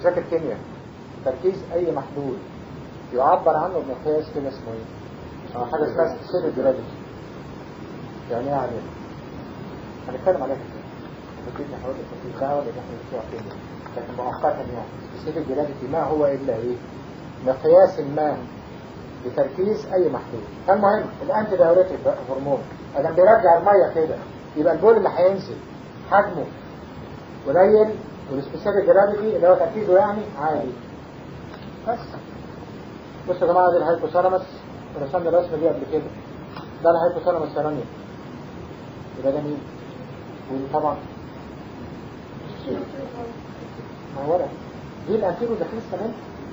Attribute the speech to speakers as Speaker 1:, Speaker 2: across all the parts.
Speaker 1: ذاكر كيمياء. تركيز اي محلول يعبر عنه بمقياس كده اسمه ايه؟ حاجه اسمها سبيسيفيك جرافيتي. يعني ايه عليه؟ هنتكلم عليها كتير. اكيد هحاول في الدعوه اللي احنا بنسوق كيمياء، لكن مؤقتا يعني سبيسيفيك جرافيتي ما هو الا ايه؟ مقياس ما لتركيز اي محلول. المهم الانتي دايوريتيك بقى هرمون ادم بيرجع الميه كده، يبقى البول اللي هينزل حجمه قليل والسبيسيفيك جرافيتي اللي هو تركيزه يعني عالي. بس بصوا يا جماعه دي الهايبوثالاموس، رسمنا الرسمه دي قبل كده. ده الهايبوثالاموس ثانيا. يبقى ده مين؟ ودي طبعا ما هو ولا دي الانتيرو داخل السمين.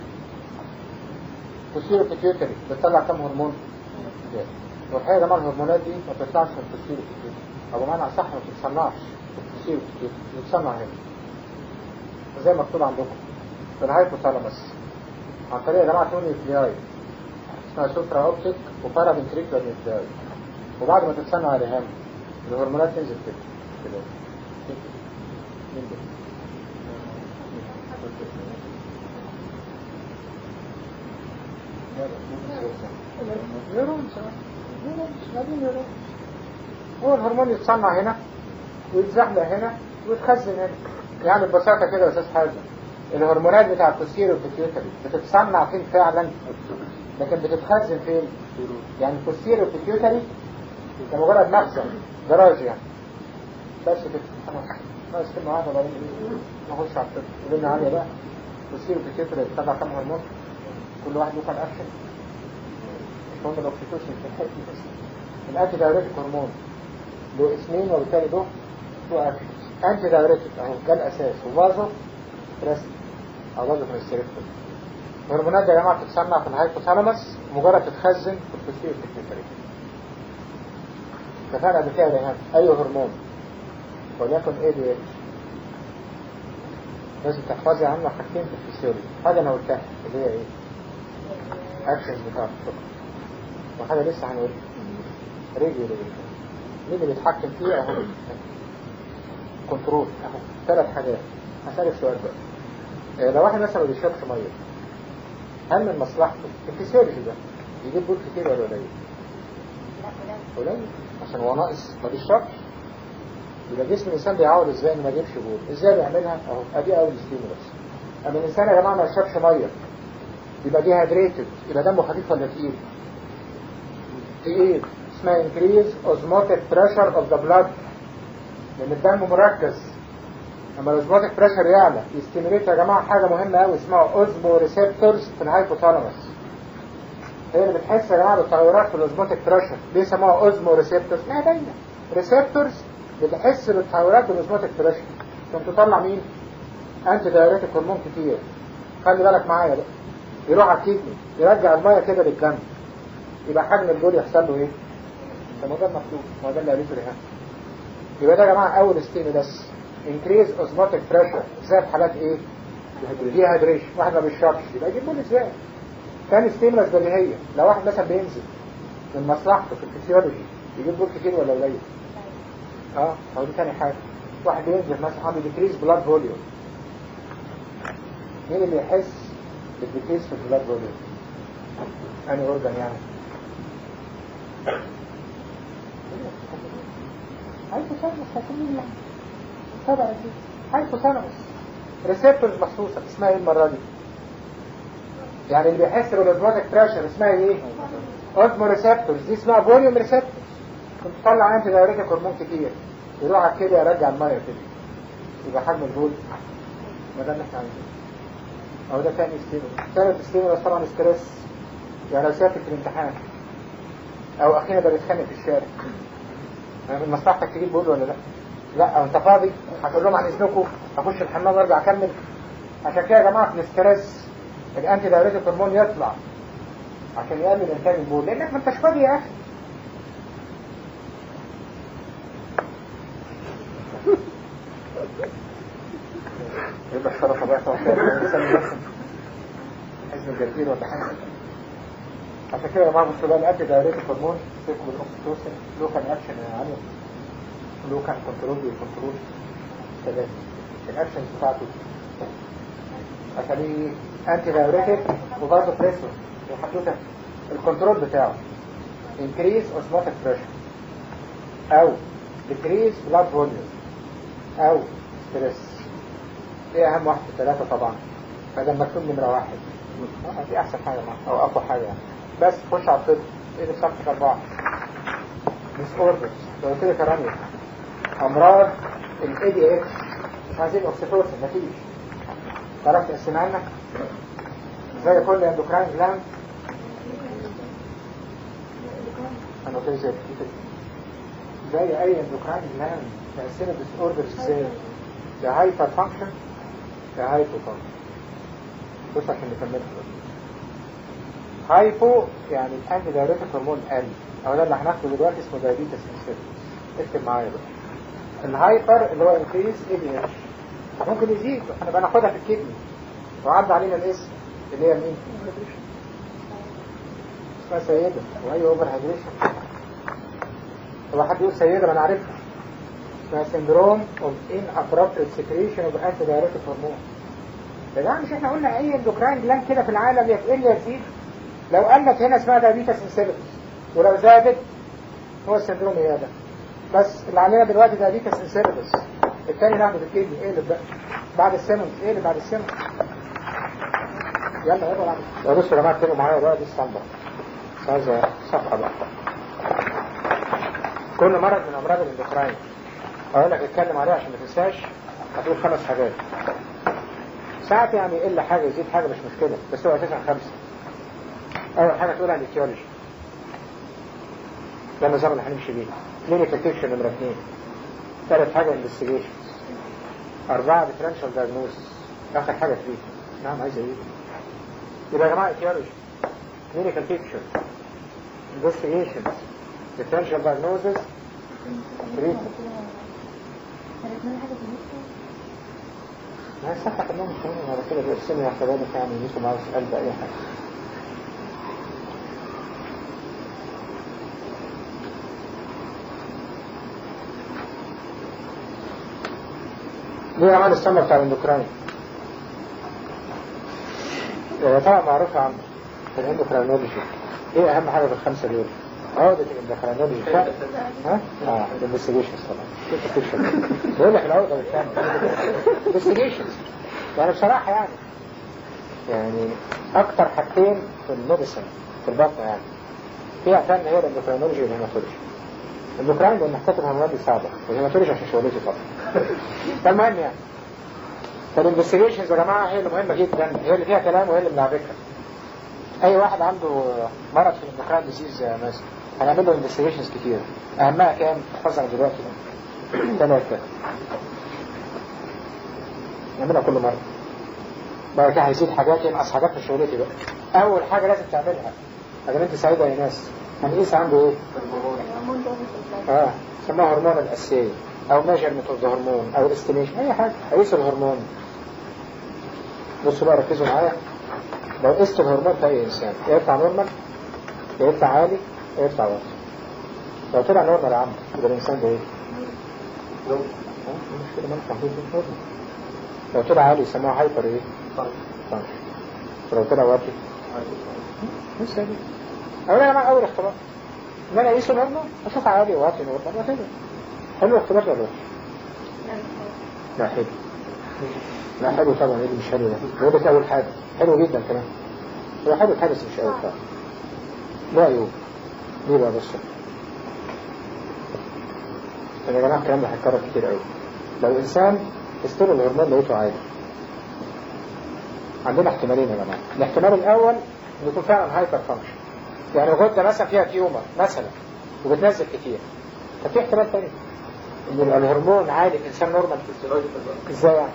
Speaker 1: بوستيرو بيتيوتري بتطلع كم هرمون؟ والحقيقه يا جماعه الهرمونات دي ما بتطلعش من البوستيرو بيتيوتري، او بمعنى اصح ما بتتصنعش في البوستيرو بيتيوتري، بتتصنع هنا زي ما مكتوب عندكم في الهايبوثالاموس عن طريق يا جماعه تو نيوكلياي اسمها سوبرا اوبتيك وبارا فنتريكولار نيوكلياي. وبعد ما تتصنع على هام الهرمونات تنزل كده كده. مين ده؟ هو الهرمون يتصنع هنا ويتزحلق هنا ويتخزن هنا. يعني ببساطة كده يا أستاذ حازم، الهرمونات بتاع البوستيريو بيتيوتري بتتصنع فين فعلا، لكن بتتخزن فين؟ يعني البوستيريو بيتيوتري ده مجرد مخزن جراج يعني. بس كده خلاص ناقص كلمة واحدة بعدين نخش على الطب. قلنا عالية بقى البوستيريو بيتيوتري بتطلع كام هرمون؟ كل واحد له كام أكشن؟ هرمون الأوكسيتوسين في الحته بس. الأنتي دايوريتيك هرمون له اسمين وبالتالي له أكشن. أنتي دايوريتيك أهو ده الأساس، وفازو بريست أو فازو بريستريكتور. الهرمونات دي يا جماعة بتتصنع في الهايبوثالاموس مجرد تتخزن في البوستيريو بيتيوتري. اتفقنا قبل كده يا أي هرمون وليكن ADH لازم تحفظي عنه حاجتين في الفسيولوجي. حاجة أنا قلتها اللي هي إيه؟ أكشنز بتاعت الشكر، وحاجة لسه هنقول ريجوليشن مين اللي بيتحكم فيه اهو كنترول اهو. 3 حاجات. هسألك سؤال بقى، لو واحد مثلا ما بيشربش ميه هل من مصلحته الفسيولوجي ده يجيب بول كتير ولا قليل؟ قليل عشان هو ناقص ما بيشربش. يبقى جسم الانسان بيعود ازاي انه ما يجيبش بول؟ ازاي بيعملها اهو؟ ادي اول ستيمولس. اما الانسان يا جماعه ما يشربش ميه يبقى دي هيدريتد، يبقى دمه خفيف ولا تقيل؟ تقيل. اسمها increase osmotic pressure of the blood لان الدم مركز. اما الاسموتيك بريشر يعلى يستيميليت يا جماعه حاجه مهمه قوي اسمها اوزمو ريسبتورز في الهايبوثالاموس. هي اللي بتحس يا جماعه بالتغيرات في الاسموتيك بريشر. ليه سموها اوزمو ريسبتورز؟ لا باينه ريسبتورز بتحس بالتغيرات في الاسموتيك بريشر عشان تطلع مين؟ انتي دايوريتيك هرمون كتير. خلي بالك معايا بقى، يروح على الكدني يرجع الميه كده للدم، يبقى حجم البول يحصل له ايه؟ ده ما ده المطلوب، ما ده اللي قالته ريهام. يبقى ده يا جماعه اول ستيمولس increase osmotic pressure زي في حالات ايه؟ ديهايدريشن. واحد ما بيشربش يبقى يجيب بول ازاي؟ ثاني ستيمولس بديهيه، لو واحد مثلا بينزل من مصلحته في الفسيولوجي يجيب بول كتير ولا قليل؟ هو دي ثاني حاجه. واحد بينزل مثلا عنده decrease blood volume. مين اللي يحس بالديكريس في البلاد فوليوم؟ انهي اورجان يعني؟ هايبوثالاموس هتقول يعني طبعا دي هايبوثالاموس ريسبتورز مخصوصه. اسمها ايه المره دي؟ يعني اللي بيحس بالاسموتيك بريشر اسمها ايه؟ اوزمو ريسبتورز. دي اسمها فوليوم ريسبتورز. كنت تطلع انتي دايوريتيك هرمون كتير يروح على كده يرجع الميه كده يبقى حجم البول ما ده اللي احنا عايزينه. اهو ده ثاني ستيمولس. ثالث ستيمولس طبعا ستريس. يعني لو سافر في الامتحان او اخينا ده بيتخانق في الشارع من مصلحتك تجيب بول ولا لا؟ لا. وانت فاضي هتقول لهم عن اذنكم اخش الحمام وارجع اكمل. عشان كده يا جماعه في الاستريس الانتي دايوريتيك هرمون يطلع عشان يقلل انتاج البول لانك ما انتش فاضي يا اخي. يبقى الشرف بقى توفيق الانسان يحسن حزن الجرجير ولا حاجه. عشان كده يا جماعه بصوا بقى الانتي دايوريتيك هرمون سيكو بالاوكسيتوسين لوكال اكشن عالي، لوكال كنترول والكنترول 3. الاكشن بتاعته اخليه انتي دايوريتك وبرضه بريسور وحطيته الكنترول بتاعه increase osmotic pressure او decrease blood volume او stress. ايه اهم واحد في الثلاثة طبعا؟ فده مكتوب نمرة واحد. دي احسن حاجة او اقوى حاجة يعني. بس خش على الطب. ايه اللي صفحة 4 disorders لو قلت لك يا رانيا امراض الاي دي اتش مش عايزين اوكسيتوسين مفيش. تعرف تقسمها لنا زي كل اندوكراين جلاند؟ انا قلت زي زي اي اندوكراين جلاند تقسمها disorders ازاي؟ يا هايبر فانكشن يا هايبو فانكشن. بص عشان نكمل. هايبو يعني الانتي دايوريتك هرمون قل، او ده اللي هناخده دلوقتي اسمه دايابيتس انسيبتس. اكتب معايا بقى. الهايبر اللي هو انكريس اي دي اتش ممكن يزيد، هنبقى ناخدها في الكدني وعدى علينا الاسم اللي هي مين؟ اسمها سيدة. واي اوفر هيدريشن. هو حد يقول سيدة ما انا عارفها. اسمها سندروم اوف ان ابروبريت سكريشن اوف انتي دايوريتك هرمون. يا جماعه مش احنا قلنا اي اندوكراين جلاند كده في العالم يا تقل يا تزيد؟ لو قلت هنا اسمها دايابيتس انسيبتس، ولو زادت هو السندروم ايه ده؟ بس اللي علينا دلوقتي دايابيتس انسيبتس. الثاني ناخده بالكيدني. ايه اللي بقى بعد السيمنز؟ ايه اللي بعد السيمنز؟ يلا يلا يا بصوا يا جماعه اكتبوا معايا بقى دي الصنبه. مش عايزه صفحه بقى. كل مرض من امراض الاندوكراين اقول لك اتكلم عليه عشان ما تنساش. هتقول 5 حاجات. ساعات يعني يقل حاجه يزيد حاجه مش مشكله، بس هو اساسا 5. اول حاجه تقولها الايتيولوجي، ده النظام اللي هنمشي بيه. كلينيكال بيكتشر نمره 2. ثالث حاجه انفستيجيشن. 4 ديفرنشال دايجنوستس. اخر حاجه تريتمنت. نعم عايز ايه؟ يبقى يا جماعه ايتيولوجي، كلينيكال بيكتشر، انفستيجيشن، ديفرنشال دايجنوستس، تريتمنت. ما الصفحة كمان مش مهم. على كده بيرسموا يا شباب يعني يجيكم عاوز قلب اي حاجة. دي اعمال السمة بتاع الاندوكراين. طبعا معروفة عن الاندوكراينولوجي. ايه اهم حاجة في ال5 دول؟ عودة الاندوكراينولوجي بتاع الانفستيجيشنز طبعا. بقول لك العودة والثاني انفستيجيشنز. يعني بصراحة يعني اكتر حاجتين في الميديسن في البطن يعني فيها فن هي الاندوكراينولوجي والهيماتولوجي. الاندوكراين لان محتاج الهرمونات دي صعبة، والهيماتولوجي عشان شغلتي طبعا. فالمهم يعني فالانفستيجيشنز يا جماعة هي اللي مهمة جدا، هي اللي فيها كلام وهي اللي بنعرفها. اي واحد عنده مرض في الاندوكراين ديزيز مثلا هنعمل له انفستيجيشنز كتير. اهمها كام؟ احفظها دلوقتي 3 نعملها كل مرة. بقى كده هيزيد حاجات ينقص حاجات في شغلتي بقى. اول حاجة لازم تعملها اذا انت سعيدة يا ناس هنقيس عنده ايه؟ سموها هرمون الاساسية او ميجرمنت اوف ذا هرمون او استيميشن، اي حاجة قيس الهرمون. بصوا بقى ركزوا معايا. لو قست الهرمون في اي انسان يا يطلع نورمال يا يطلع عالي يا يطلع واطي. لو طلع نورمال يا عم يبقى الانسان ده ايه؟ مش كده مالك. لو طلع عالي يسموها هايبر ايه؟ فانكشن. ولو طلع واطي لسه دي اولا يا جماعه اول اختبار ان انا اقيس الهرمون اشوف عالي واطي نورمال وكده. حلو الاختبار ده ولا لا حلو؟ لا حلو طبعا. ايه اللي مش حلو ده؟ هو ده اول حاجه حلو جدا كمان. هو حلو الحاجه بس مش قوي طبعا. لا عيوب. ليه بقى بص يا جماعه الكلام ده هيتكرر كتير قوي. لو انسان استوى الهرمون لقيته عالي عندنا احتمالين يا جماعه. الاحتمال الاول انه يكون فعلا هايبر فانكشن، يعني غده مثلا فيها تيومر مثلا وبتنزل كتير. ففي احتمال ثاني ان الهرمون عالي في انسان نورمال. ازاي يعني؟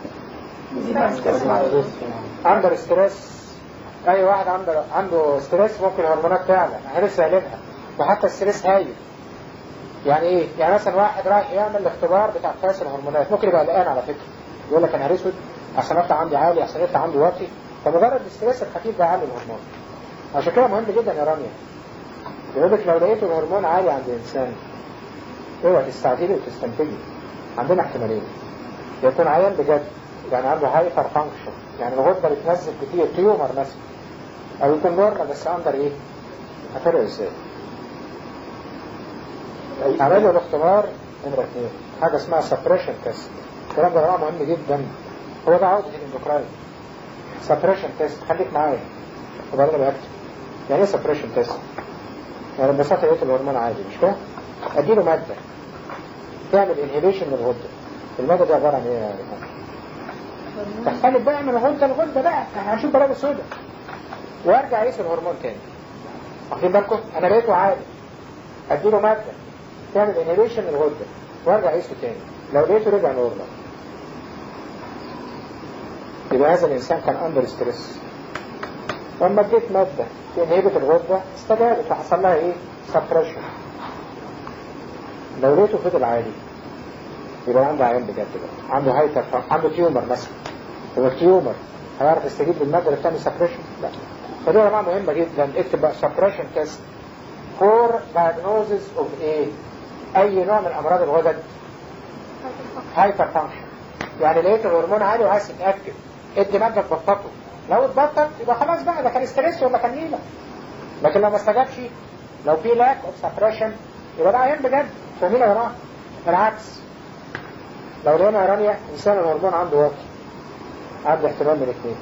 Speaker 1: اندر ستريس. اي واحد عنده ستريس ممكن الهرمونات تعلى. احنا لسه قايلينها. وحتى الستريس هايل. يعني ايه؟ يعني مثلا واحد رايح يعمل الاختبار بتاع قياس الهرمونات ممكن يبقى قلقان على فكره. يقول لك انا هرسود عشان يطلع عندي عالي عشان يطلع عندي واطي. فمجرد الستريس الخفيف ده عالي الهرمون. عشان كده مهم جدا يا رانيا. يقول لك لو لقيت الهرمون عالي عند انسان اوعى تستعجلي وتستنتجي. عندنا احتمالين. يكون عيان بجد يعني عنده هايبر فانكشن، يعني الغدة بتنزل كتير، تيومر مثلا، او يكون نورمال بس اندر ايه؟ افرق ازاي؟ عمل له الاختبار نمرة 2 حاجة اسمها سبريشن تيست. الكلام ده يا مهم جدا، هو ده عودة الاندوكراين. سبريشن تيست، خليك معايا وبعدين بكتب يعني ايه سبريشن تيست؟ يعني ببساطة لقيت الهرمون عادي مش كده؟ اديله مادة تعمل انهيبيشن للغدة. المادة دي عبارة عن ايه يا ريحان؟ تختلف بقى من غدة لغدة بقى، احنا هنشوف بلاوي سودا وارجع اقيس الهرمون تاني. واخدين بالكم؟ انا لقيته عادي اديله مادة تعمل انهيبيشن للغدة وارجع اقيسه تاني، لو لقيته رجع نورمال يبقى هذا الانسان كان اندر ستريس. لما اديت مادة تنهبت الغدة استجابت وحصل لها ايه؟ سبريشن. لو لقيته فضل عادي يبقى عنده عيان بجد بقى، عنده هايبر، عنده تيومر مثلا. هو التيومر هيعرف يستجيب للمادة اللي بتعمل سبريشن؟ لا. فدي يا جماعة مهمة جدا، اكتب بقى سبريشن تيست فور دايجنوزيس اوف ايه؟ اي نوع من امراض الغدد؟ هايبر فانكشن. يعني لقيت الهرمون عالي وعايز تتاكد، ادي ماده تبططه. لو اتبطط يبقى خلاص بقى ده كان ستريس ولا كان نيله. لكن لو ما استجابش، لو في لاك اوف سبريشن يبقى ده عيان بجد. فاهمين يا جماعه؟ العكس، لو لقينا رانيا انسان الهرمون عنده واطي، عنده احتمال من الاثنين.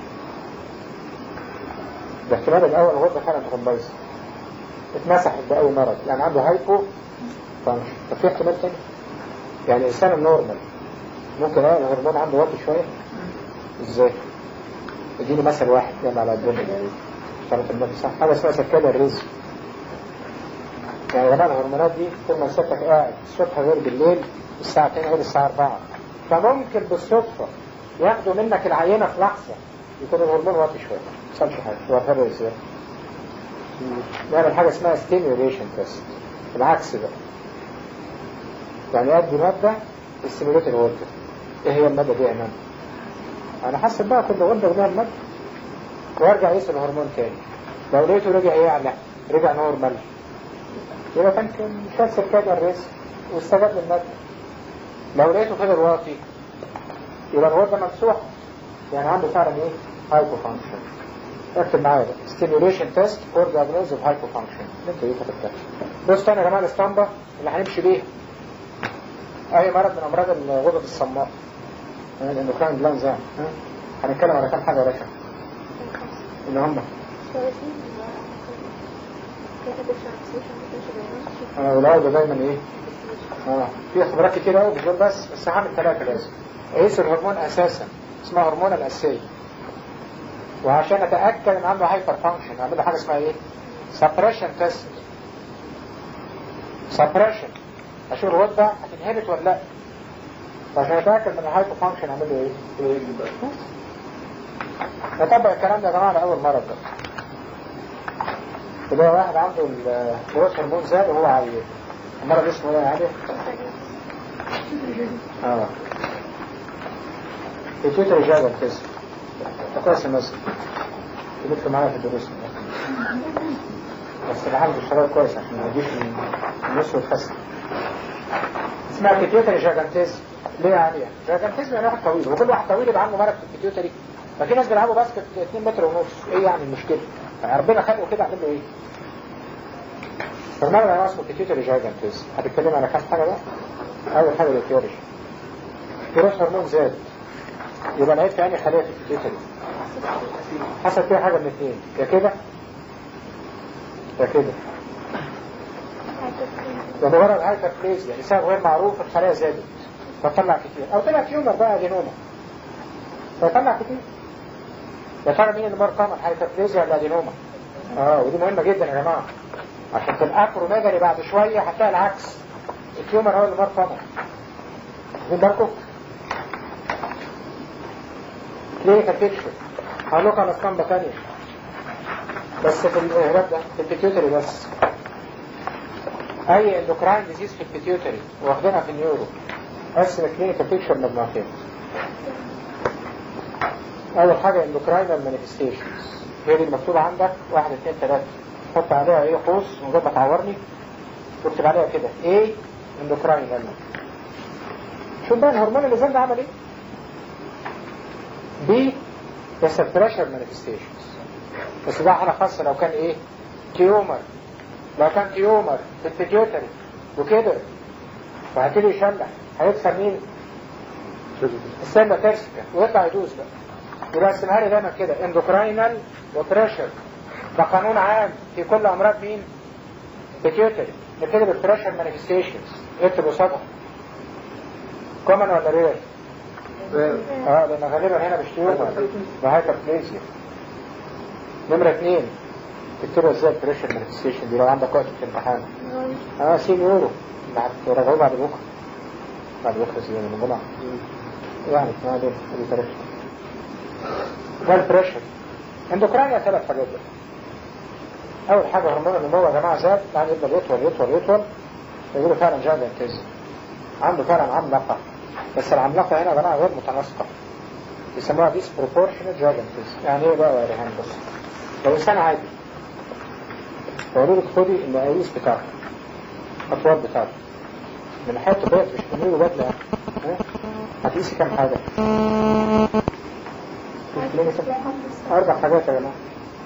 Speaker 1: الاحتمال الاول الغده فعلا ترومبايز اتمسحت باي مرض، يعني عنده هايبو فانكشن. طب في احتمال تاني، يعني الانسان النورمال ممكن الهرمون عنده واطي شويه. ازاي؟ اديني مثل واحد يلا على الدنيا شرط النبي صح. حاجه اسمها سكالة الرزق. يعني يا جماعه الهرمونات دي طول ما سيادتك قاعد الصبح غير بالليل، الساعه 2 غير الساعه 4، فممكن بالصدفه ياخدوا منك العينه في لحظه يكون الهرمون واطي شويه، ما يحصلش حاجه. هو فرق ازاي؟ نعمل حاجه اسمها ستيميوليشن تيست، العكس بقى. يعني ادي ماده تستيميوليت الغده. ايه هي الماده دي يا امام؟ انا حاسب بقى كل غده ولها الماده، وارجع اقيس الهرمون تاني. لو لقيته رجع يعلى، رجع نورمال، يبقى كان شال سكالة الرزق واستجاب للماده. لو لقيته فضل واطي يبقى الغده ممسوحه، يعني عنده فعلا ايه؟ هايبو فانكشن. اكتب معايا ده ستيميوليشن تيست فور دايجنوز اوف هايبو فانكشن. انت ايه كتبتها؟ بص تاني يا جماعه الاسطمبه اللي هنمشي بيها اي مرض من امراض الغدد الصماء، الاندوكراين جلاندز يعني. هنتكلم على كام حاجه يا باشا اللي هم والعوده دايما ايه؟ في اختبارات كتير قوي بتقول بس هعمل 3 لازم. قيس الهرمون اساسا اسمها هرمون الاساسي، وعشان اتاكد ان عنده هايبر فانكشن اعمل له حاجه اسمها ايه؟ سبريشن تيست. سبريشن اشوف الغده هتنهبت ولا لا، عشان اتاكد من الهايبر فانكشن اعمل له ايه؟ نطبق الكلام ده يا جماعه على اول مرض ده. اللي هو واحد عنده الجروث هرمون زاد وهو عيان. المرض اسمه ايه يا علي؟ بيتيوتري جايجانتيزم. كويس الناس جبت معايا في الدروس بس العالم بالشباب كويس عشان ما يجيش من النص ويتخسر. اسمها بيتيوتري جايجانتيزم. ليه يا علي؟ جايجانتيزم يعني واحد طويل، وكل واحد طويل يبقى عنده مرض في البيتيوتري. ففي ناس بيلعبوا باسكت 2 متر ونص، ايه يعني المشكله؟ ربنا خلقه كده اعمل له ايه؟ فالمرض اللي هو اسمه بيتيوتري جايجانتيزم. هتتكلم على كام حاجه بقى؟ اول حاجه البيتيوتري جروث هرمون زاد، يبقى لقيت في خليه في البيتيوتري حصل فيها حاجه من اثنين، يا كده يا كده. ومجرد هايبربليزيا يعني سبب غير معروف الخلايا زادت فطلع كتير، او طلع تيومر بقى ادينوما فطلع كتير. يا ترى مين اللي مر كامل، هايبربليزيا ولا ادينوما؟ ودي مهمه جدا يا جماعه، عشان في الاكروميجالي بعد شويه هتلاقي العكس، التيومر هو اللي مر كامل. واخدين بالكم؟ كلينيكال بيكتشر هقول لكم على اسطمبه ثانيه بس في الإهراب ده في البيتيوتري بس. اي اندوكراين ديزيز في البيتيوتري واخدينها في النيورو، قسم الكلينيكال بيكتشر مجموعتين. اول حاجه اندوكراينال مانيفستيشنز، هي دي المكتوبه عندك 1 2 3، حط عليها ايه قوس من غير ما تعورني، واكتب عليها كده ايه اندوكراينال. شوف بقى الهرمون اللي زاد عمل ايه؟ بي بس البريشر مانيفستيشنز، بس ده حالة خاصة لو كان ايه؟ تيومر. لو كان تيومر في البيتيوتري وكده وهتيجي يشلح، هيكسر مين؟ السنة ترسكة ويطلع يدوس بقى. يبقى اسمها لي دايما كده اندوكراينال وبريشر، ده قانون عام في كل امراض مين؟ بيتيوتري. نبتدي بالبريشر مانيفستيشنز، اكتب قصادها كومن ولا رير؟ لان غالبا هنا مش تيومر، ده هايبربليزيا. نمرة 2 تكتبها ازاي البريشر مانيفستيشن دي لو عندك وقت في الامتحان؟ سينيورو هتراجعوه بعد بكره. بعد بكره سينيورو من الجمعة يعني ما دي بريشر. ده البريشر. اندوكراينيا 3 حاجات بقى. اول حاجة هرمون النمو يا جماعة زاد، يعني يفضل يطول يقولوا فعلا جاء انتز عنده فعلا عملاقة، بس العملاقة هنا يا جماعة غير متناسقة، يسموها disproportionate gigantism. يعني ايه بقى يا ريهان؟ بس لو انسان عادي وقالوا لك خدي المقاييس بتاعته، الاطوال بتاعته من حته بيت مش تمرير وبدله، هتقيسي كام حاجه؟ 4 حاجات يا جماعه.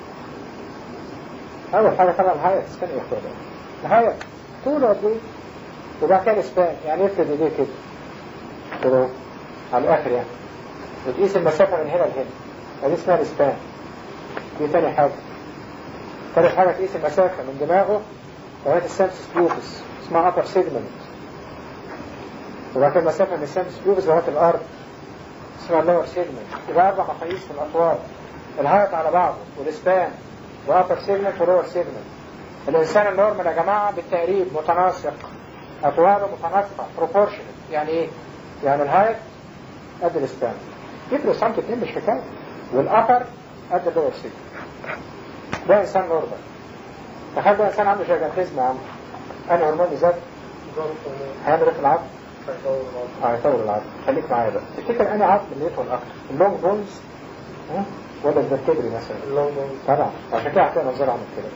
Speaker 1: اول حاجه طبعا الهايت سكان يا اخويا، الهايت طوله قد ايه؟ وبعد كده الاسبان، يعني افرد ايديه كده على الاخر يعني، وتقيس المسافه من هنا لهنا، دي اسمها الاسبان. دي تاني حاجه. تالت حاجه تقيس المسافه من دماغه لغايه السامسس بيوبس، اسمها upper segment. وبعد كده المسافه من السامسس بيوبس لغايه الارض اسمها lower segment. يبقى 4 مقاييس في الاطوال، الهايت على بعضه والاسبان وابر سيجمنت ولور سيجمنت. الانسان النورمال يا جماعه بالتقريب متناسق، اطواله متناسقه بروبورشنال. يعني ايه؟ يعني الهايت قد الاسبان، يفرق سنتي 2 مش حكايه، والابر قد اللور سيجمنت. ده انسان نورمال. تخيل بقى انسان عنده جاجانتيزم، عنده انا هرمون زاد هيعمل ايه في العظم؟ هيطول العظم. خليك معايا بقى، تفتكر انا عظم اللي يطول اكتر، اللونج بونز ولا الفرتبري مثلا؟ اللونج بونز طبعا، عشان كده هتلاقي منظر عامل كده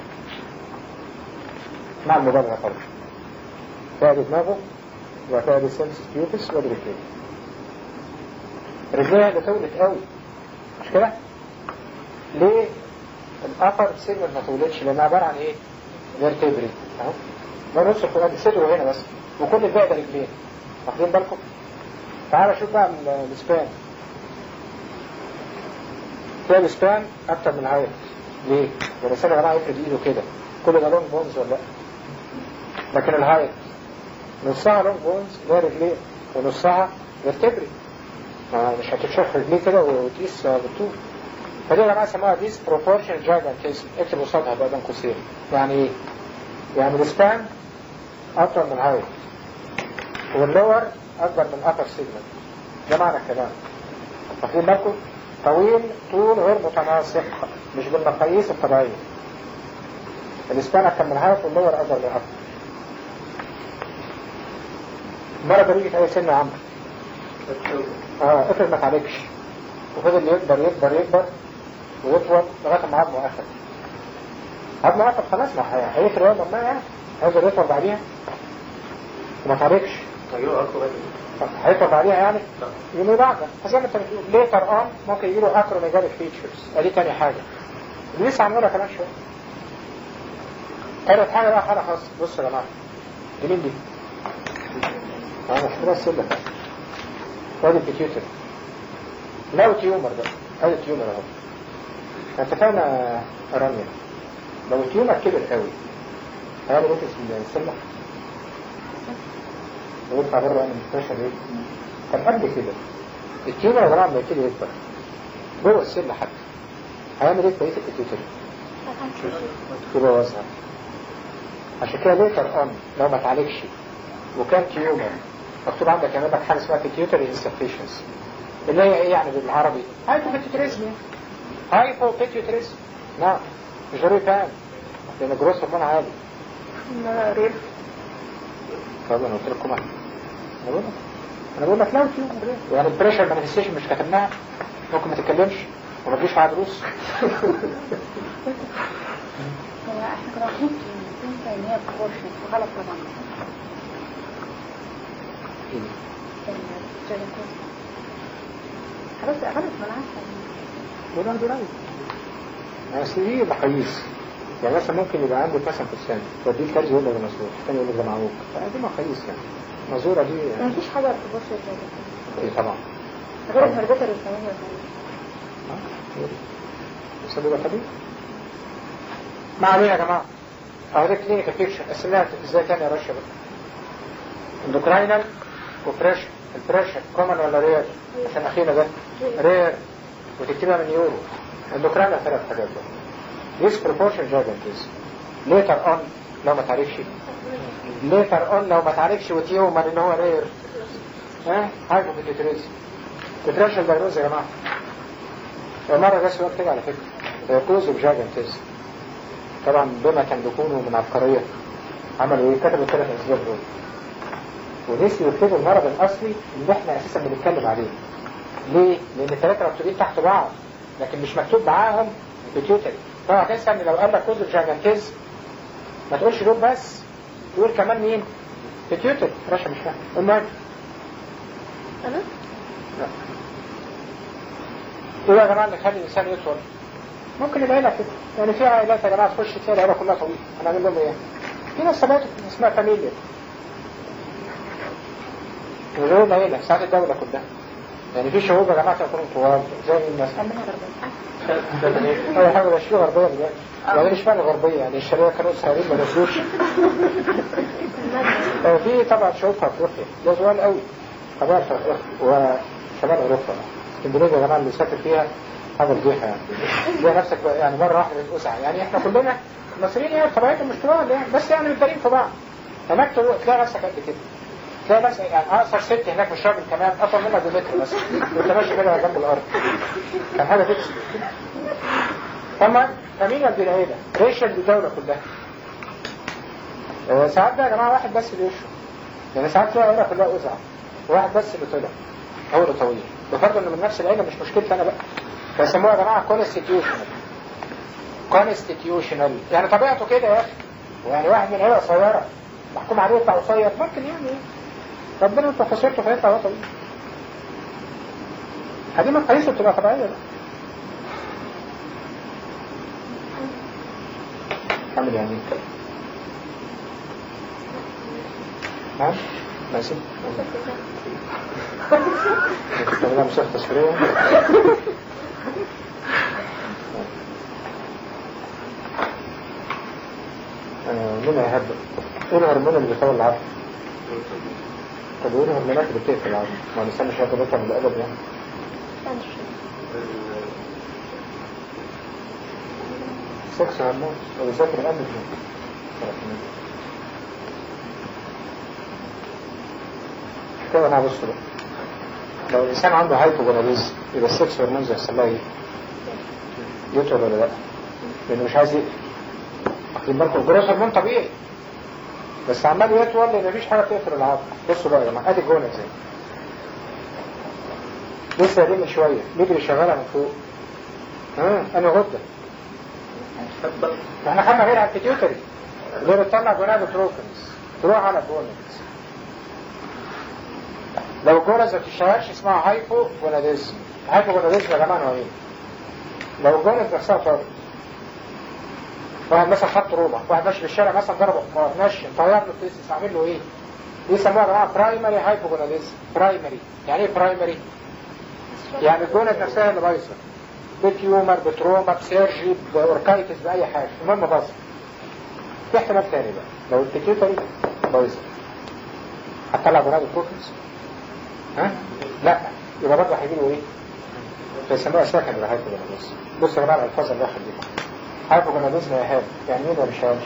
Speaker 1: مع المبالغه طبعا. تلاقي دماغه وتلاقي السنسس بيوتس ورجليه. رجليها اللي طولت قوي مش كده؟ ليه الابر سيجمنت ما طولتش؟ لانها عباره عن ايه؟ فيرتبري اهو، ده نص الفوقاني صدره هنا بس، وكل الباقي ده رجلين. واخدين بالكم؟ تعالى شوف بقى السبان. تلاقي السبان اكتر من الهايت. ليه؟ الانسان يا جماعه يفرد ايده كده، كل ده لونج بونز ولا لا؟ لكن الهايت نصها لونج بونز اللي هي رجلين، ونصها فيرتبري. مش هتشوف رجليه كده وتقيس بالطول. فدي يا جماعه سموها disproportionate gigantism. اكتب قصادها بقى بين قوسين. يعني ايه؟ يعني السبان اكتر من الهايت، واللور اكبر من الابر سيجمنت. ده معنى الكلام. واخدين بالكم؟ طويل طول غير متناسق، مش بالمقاييس الطبيعيه. الاسبان اكتر من الهايت واللور اكبر من الابر. المرة ده بيجي في اي سن يا عم؟ افرض ما تعالجش وفضل يكبر ويطول لغايه ما عظمه اخر. عظمه اخر خلاص، ما هيفرق يوم ما يعني هيفضل يطول بعديها وما تعالجش. هيطول بعديها يعني؟ يوم بعدها. فزي ما انت بتقول ليتر اون ممكن يجيله اكروميجاليك فيتشرز. ادي تاني حاجه اللي لسه هنقولها كمان شويه. تالت حاجه بقى حاله خاصه. بصوا يا جماعه، دي مين دي؟ مش كده السلة وادي البيتيوتري. لو تيومر بقى، هذا تيومر اهو. انت فاهم رانيا؟ لو التيومر كبر قوي هيعمل ايه في السلة؟ ويطلع بره من الفاشل ايه؟ طب قبل كده التيومر يا جماعه لما يبتدي يكبر جوه السلة حتى هيعمل ايه في بقيه البيتيوتري؟ يبقى وزنها. عشان كده ليتر اون لو ما تعالجش وكان تيومر مكتوب عندك يعمل لك حاجه اسمها بيتيوتري انسفيشنسي، اللي هي ايه يعني بالعربي؟ هايبوبيتيوتريزم. هايبوبيتيوتريزم نعم، مش ضروري فاهم لان الجروس هرمون عالي.
Speaker 2: لا ريف.
Speaker 1: طب انا قلت لكم انا بقول لك لو تيومر يعني البريشر مانيفستيشن مش كتبناها، ممكن ما تتكلمش وما تجيش معاها دروس.
Speaker 2: هو احنا كنا واخدين ان هي بروبورشن غلط طبعا. خلاص غلط ما انا عارفه.
Speaker 1: وده درايف. اصل دي مقاييس. يعني مثلا ممكن يبقى عندك مثلا في السنة توديه كارز يقول لك ده مسؤول، الثاني يقول لك ده معوق، فدي مقاييس يعني. مزورة دي
Speaker 2: ما
Speaker 1: يعني.
Speaker 2: فيش حاجه ارتباط بالهرجتة
Speaker 1: ايه طبعا.
Speaker 2: غير الهرجتة اللي بتعملها
Speaker 1: بس ده طبيعي. ما علينا يا جماعة. اهو ده كلينيكال بيكشر، قسمناها ازاي تاني يا رشا بقى. اندوكراينال وبريشر. البريشر كومن ولا رير؟ عشان اخينا ده رير وتكتبها من يورو. اندوكراينال 3 حاجات بقى. disproportion جاجنتيز. later on لو ما تعرفش. later on لو ما تعرفش وتيومر ان هو رير. هايبوبيتيتريزم. بترشل دايجنوز يا جماعة. مرة جه سؤال كده على فكرة. كوز اوف جاجنتيز. طبعا بما تملكونه من عبقرية عملوا ايه؟ كتبوا 3 اسباب دول. ونسيوا يكتبوا المرض الاصلي اللي احنا اساسا بنتكلم عليه. ليه؟ لان الثلاثة مكتوبين تحت بعض لكن مش مكتوب معاهم بيتيوتري. طبعا تنسى ان لو قال لك كوز اوف جاجنتيز ما تقولش دول بس، تقول كمان مين؟ بيتيوتري. رشا مش فاهم. المهم
Speaker 2: انا؟
Speaker 1: لا. ايه يا جماعة اللي يخلي الانسان يطول؟ ممكن يبقى لك كده. يعني في عائلات يا جماعة تخش تلاقي العيلة كلها طويلة. هنعمل لهم ايه؟ في ناس ثباتوا اسمها فاميليا. وغير العيلة ساعات الدولة كلها. يعني في شعوب يا جماعة يكونوا طوال زي الناس. أول حاجة مش في غربية دلوقتي. يعني مش معنى غربية يعني الشرقية كانوا صغيرين ما نزلوش. في طبعا شعوب في أفريقيا ده سؤال قوي. طبعا في أفريقيا وشمال أوروبا. اسكندرية يا جماعة اللي سافر فيها حاجة فضيحة يعني. زي نفسك يعني مرة واحدة تتوسع يعني احنا كلنا المصريين يعني طبيعتهم مش طوال يعني بس يعني متدارين في بعض. هناك تلاقي نفسك قد كده. تلاقي نفسك يعني اقصر ست هناك مش راجل كمان اطول منك بمتر بس. وانت ماشي كده جنب الارض. كان حاجة تكسب. طبعا فاميليا دي العيلة. ريشل دي الدولة كلها. ساعات ده يا جماعة واحد بس اللي يشرب. يعني ساعات تلاقي العيلة كلها أزعة. وواحد بس اللي طلع. هو اللي طويل. بفرض انه من نفس العيلة مش مشكلتي انا بقى. فيسموها يا جماعة كونستيتيوشنال يعني طبيعته كده يا اخي. ويعني واحد من عيلة قصيرة محكوم عليه يطلع قصير ممكن يعني ربنا انت خسرته فيطلع طويل. هذه مقاييسه بتبقى طبيعية بقى. عامل يعني ها؟ ماشي؟ كنت مسافة تسكرية مين هيهبط؟ ايه الهرمون اللي بيطول العظم؟ طب ايه الهرمونات اللي بتقفل العظم؟ ما الانسان مش هياخد اكتر من الادب يعني. سكس هرمون وبالذات الأندروجين. كده انا بص بقى. لو الانسان عنده هايبوجوناديزم يبقى السكس هرمونز يحصل لها ايه؟ يطول ولا لا؟ لانه مش عايز يقفل. واخدين بالكم الجروث هرمون طبيعي بس عمال يطول لان مفيش حاجه تقفل العظم. بصوا بقى يا جماعه ادي جونة زي لسه دي من شويه نجري شغاله من فوق. انا غده احنا خدنا غير على البيتيوتري اللي بتطلع جونادوتروفنز تروح على الجونز. لو الجونز ما بتشتغلش اسمها هايبوجوناديزم. هايبوجوناديزم يا جماعه نوعين. لو الجونز نفسها طارت واحد مثلا خد روبه واحد ماشي في الشارع مثلا ضربه حمار ماشي طير له التيسس عامل له ايه؟ دي يسموها يا جماعه برايمري هايبوجوناديزم. برايمري يعني ايه برايمري؟ يعني الجونز نفسها اللي بايظه بتيومر بتروما بسيرجي بأوركايتس بأي حاجة المهم باظت. في احتمال تاني بقى لو البيتيوتري بايظه هتطلع جونادوتروفنز لا يبقى برضه هيجيله ايه؟ بيسموها سكندري هايبوجوناديزم. بص يا جماعه الالفاظ اللي واحد دي هايبوجوناديزم يا هاب يعني مين ولا مش هابش؟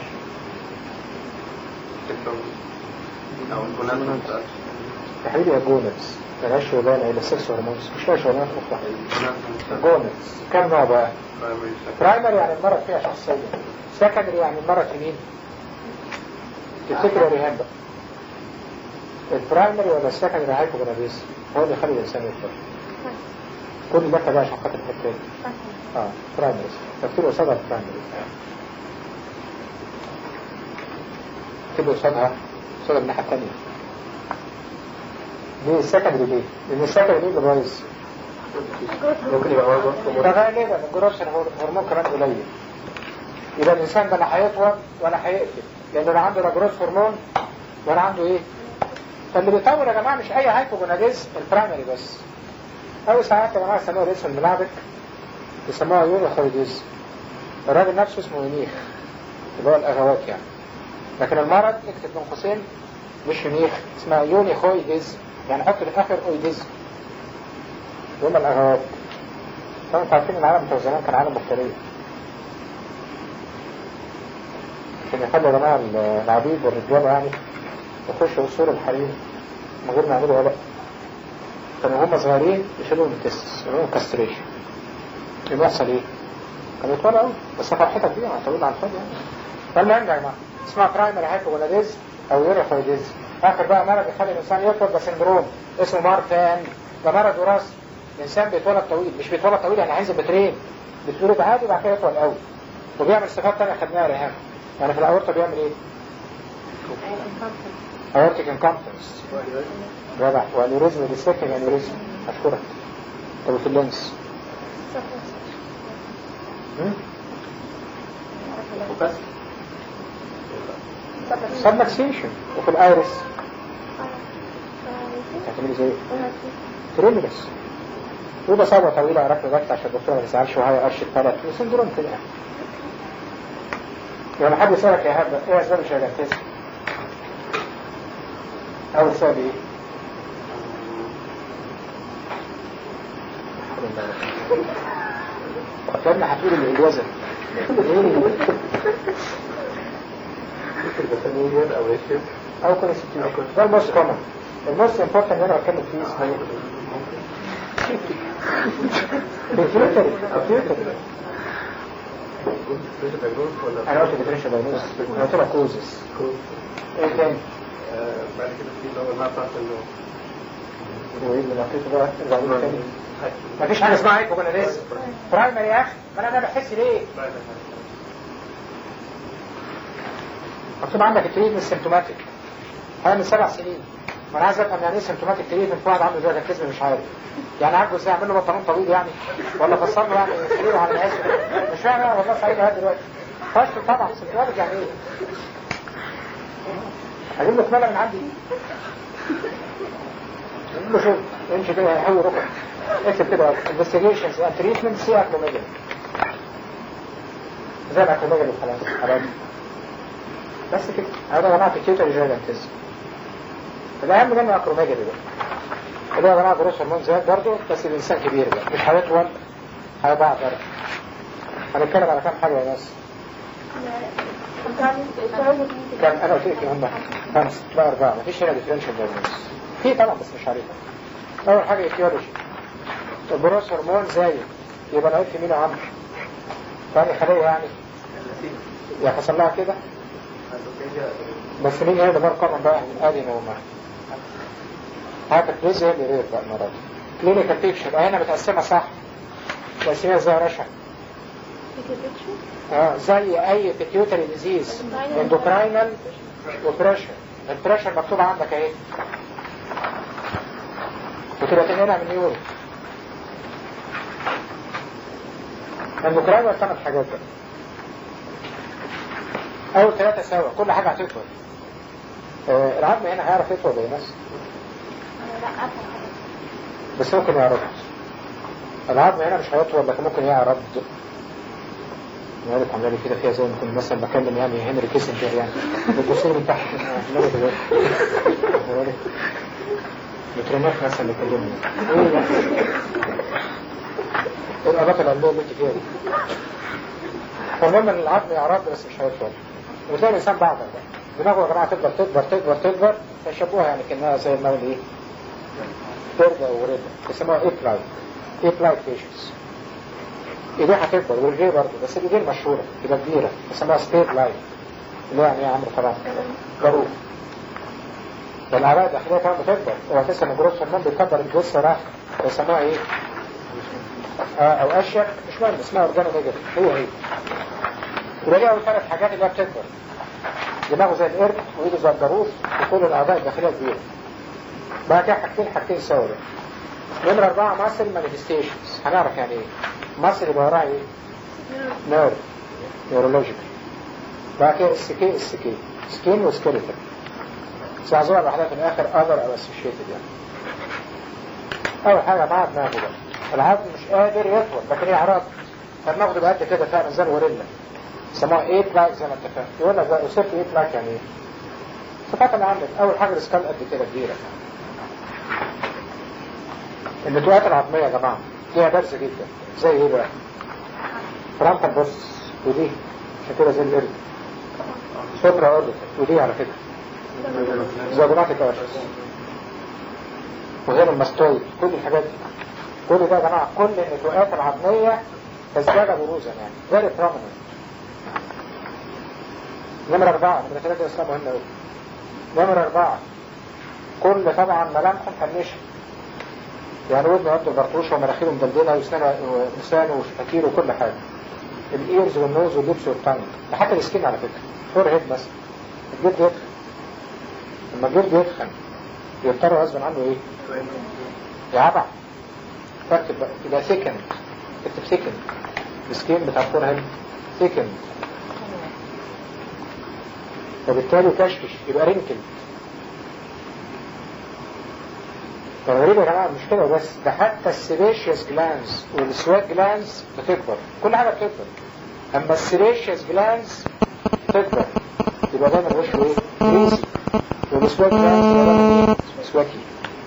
Speaker 3: او الجونات
Speaker 1: يا حبيبي يا جونز ملهاش شغلانه الى السكس هرمونز مش لها شغلانات اخرى. جونز كم نوع بقى؟ برايمري يعني المرض فيها شخصيه. سكندري يعني المرض في مين؟ تفتكر يا ريهام بقى البرايمري ولا السكندري هايبوجوناديزم هو اللي يخلي الانسان يكبر. كل ده بقى عشان خاطر الحته دي. برايمري تفكير قصادها برايمري تبقى قصادها الناحيه الثانيه. دي السكندري ليه؟ لان السكندري اللي بايظ
Speaker 3: ممكن يبقى برضه
Speaker 1: ده غالبا الجروث هرمون كمان قليل. يبقى الانسان ده لا هيطول ولا هيقتل، لانه لا عنده لا جروث هرمون ولا عنده ايه. فاللي بيطول يا جماعه مش اي هايبوجوناديزم البرايمري بس. او ساعات يا جماعه يسموها الاسم الملعبك، يسموها يونيخويديزم. الراجل نفسه اسمه يونيخ اللي هو الاغوات يعني، لكن المرض اكتب بين قوسين مش يونيخ، اسمها يونيخويديزم، يعني حط في الاخر اويديزم. دول الاغوات. طبعا انتوا عارفين العالم بتاع زمان كان عالم مفتري، عشان يخلوا يا جماعه العبيد والرجاله يعني يخشوا وصول الحريم من غير ما يعملوا ولا. كانوا هم صغيرين يشيلوا التستس يعملوا كاستريشن. يبقى يحصل ايه؟ كانوا يطولوا قوي، بس فرحتك دي هتطول على الفاضي يعني. فالمهم يا جماعه اسمها برايمري هايبوجوناديزم او يوريثرويديزم. اخر بقى مرض يخلي الانسان يطول ده سندروم اسمه مارفان. ده مرض وراثي. الانسان بيتولد طويل، مش بيتولد طويل يعني هينزل بترين، بيتولد عادي وبعد كده يطول قوي. وبيعمل صفات ثانيه خدناها رهان. يعني في الاورطه بيعمل ايه؟ اورتيك انكمبتنس جدع، واليوريزم ديسكتنج انيوريزم. اشكرك. طب في اللينس سبلكسيشن. وفي الايرس هتعملي زي تريميلس. وده صعبة طويلة عرفت بس عشان الدكتور ما يزعلش وهي قرش الثلاث وسندروم كده يعني. لما حد يسألك يا هبة ايه اسباب الشيجانتيزم؟ اول سؤال ايه؟ فكرنا هتقول الوزن او كونستيتيوشن. ده الموست كومن. الموست امبورتنت اللي انا بتكلم فيه اسمه بيتيوتري. انا قلت ديفرنشال دايجنوز، انا قلت لك كوزس. ايه تاني؟
Speaker 3: بعد كده في اللي هو الماء بتاعت النوم.
Speaker 1: وايه اللي لقيته بقى؟ ارجع تاني. مفيش حاجه اسمها هايبوجوناديزم برايمري يا اخي. ما انا بحس ليه؟ مكتوب عندك التريتمنت سيمتوماتيك. هذا من 7 سنين. وانا عايز افهم يعني ايه سيمتوماتيك تريتمنت في واحد عنده جاكتيزم مش عارف. يعني عارفه ازاي اعمل له بنطلون طويل يعني؟ ولا فصل له يعني سريره على الناس؟ مش فاهم انا والله سعيد لغايه دلوقتي. فاشل طبعا. سيمتوماتيك يعني ايه؟ هجيب له كماله من عندي. هجيب له شغل امشي كده هيحول ركب. اكتب كده انفستيجيشنز اند تريتمنت سي اكروميجالي. زي الاكروميجالي خلاص خلاص. بس كده. هذا يا جماعه بيتيوتري جايجانتيزم. الأهم منه أكروميجالي بقى. اللي هو يا جماعة جروث هرمون زاد برضه، بس الإنسان كبير بقى مش هيطول، هيضاعف برضه. هنتكلم على كام حاجة يا ناس؟ كان أنا قلت لك هم 5 لا 4. مفيش هنا ديفرنشال دايجنوز. في طبعا بس مش عارفها. أول حاجة ايتيولوجي. الجروث هرمون زايد يبقى العيب في مين يا عمرو؟ ثاني خلية يعني. يا حصل لها كده؟ بس مين هي اللي مرقم بقى؟ ادي نوما. هايبربليزيا اللي رير بقى المرض. كلينيكال بيكشر هنا متقسمه صح. تقسيمها زي رشا. زي اي بيتيوتري ديزيز اندوكراينال وبريشر. البريشر مكتوب عندك اهي. وتبقى تنقلها من يورو. اندوكراينال 8 حاجات بقى. اول 3 سوا كل حاجه هتطول. العظم هنا هيعرف يطول يا ناس؟ بس ممكن يعرض. العظم هنا مش هيطول لكن ممكن يعرض. مالك عمالي كده فيها زي ما كنت مثلا بكلم يعني هنري كيسنجر يعني بتبصيني من تحت. بترماخ مثلا بيكلمني ايه الأماكن العلمية اللي انت فيها دي؟ فالمهم ان العظم يعرض بس مش هيطول. وتلاقي الإنسان بعض دماغه يا جماعة تكبر تكبر تكبر تكبر. فيشبوها يعني كأنها زي المول ايه؟ ترجع ورجع. يسموها ايبلايك. ايبلايك فيشنز. ايديه هتكبر ورجليه برضه بس الايدين مشهورة تبقى كبيرة. يسموها ستيب لايك. اللي يعني ايه يا عمرو طبعا؟ جروف. والأعراض الداخلية كمان بتكبر. اوعى تنسى ان الجروث هرمون بيكبر الجثة راح. يسموها ايه؟ او اشياء مش مهم اسمها اورجانوميجالي. هي يبقى دي اول 3 حاجات اللي هي بتكبر. دماغه زي القرد وايده زي الجاروف وكل الاعضاء الداخليه كبيره. بعد كده حاجتين سوا. نمرة 4 ماسل مانيفستيشنز. هنعرف يعني ايه ماسل يبقى وراها ايه؟ نيرف نيورولوجيكال. بعد كده السكي سكين وسكيلتال. ساعزوها لوحدها في الاخر اذر او اسوشيتد يعني. اول حاجه مع دماغه بقى العظم مش قادر يطول لكن هي عرض فدماغه تبقى قد كده فعلا زي الغوريلا يسموها 8 لايك زي ما اتفقنا. يقول لك بقى وصلت 8 لايك يعني ايه؟ صفات اللي عندك اول حاجه السكال قد كده كبيره. النتوءات العظميه يا جماعه فيها درس جدا زي ايه بقى؟ فرانتال بوس ودي عشان كده زي القرد سوبرا اوربيتال ودي على فكره زوجوناتيك ارشس وغير الماستويد كل الحاجات دي كل ده يا جماعه كل النتوءات العظميه تزداد بروزا يعني فيري بروميننت. نمرة 4 نمرة 3 اسمها مهمة قوي. نمرة 4 كل طبعا ملامحه مفنشة يعني ودنه قد البرطوشة ومناخيره مدلدلة ولسانه وشفاكيره وكل حاجة. الايرز والنوز واللبس والتانج حتى السكين على فكرة فور هيد بس. الجلد يدخن لما الجلد يدخن يضطر غصب عنه ايه؟ يعبع تركب بقى يبقى ثيكن اكتب ثيكن السكين بتاع الفور هيد ثيكن وبالتالي كشكش يبقى رينكل. فالغريب يا جماعه مش كده بس ده حتى السيبيشيوس جلانز والسوات جلانز بتكبر كل حاجه بتكبر اما السيبيشيوس جلانز بتكبر يبقى دايما وشه ايه؟ ريسي والسوات جلانز يبقى دايما ايه؟ سواكي.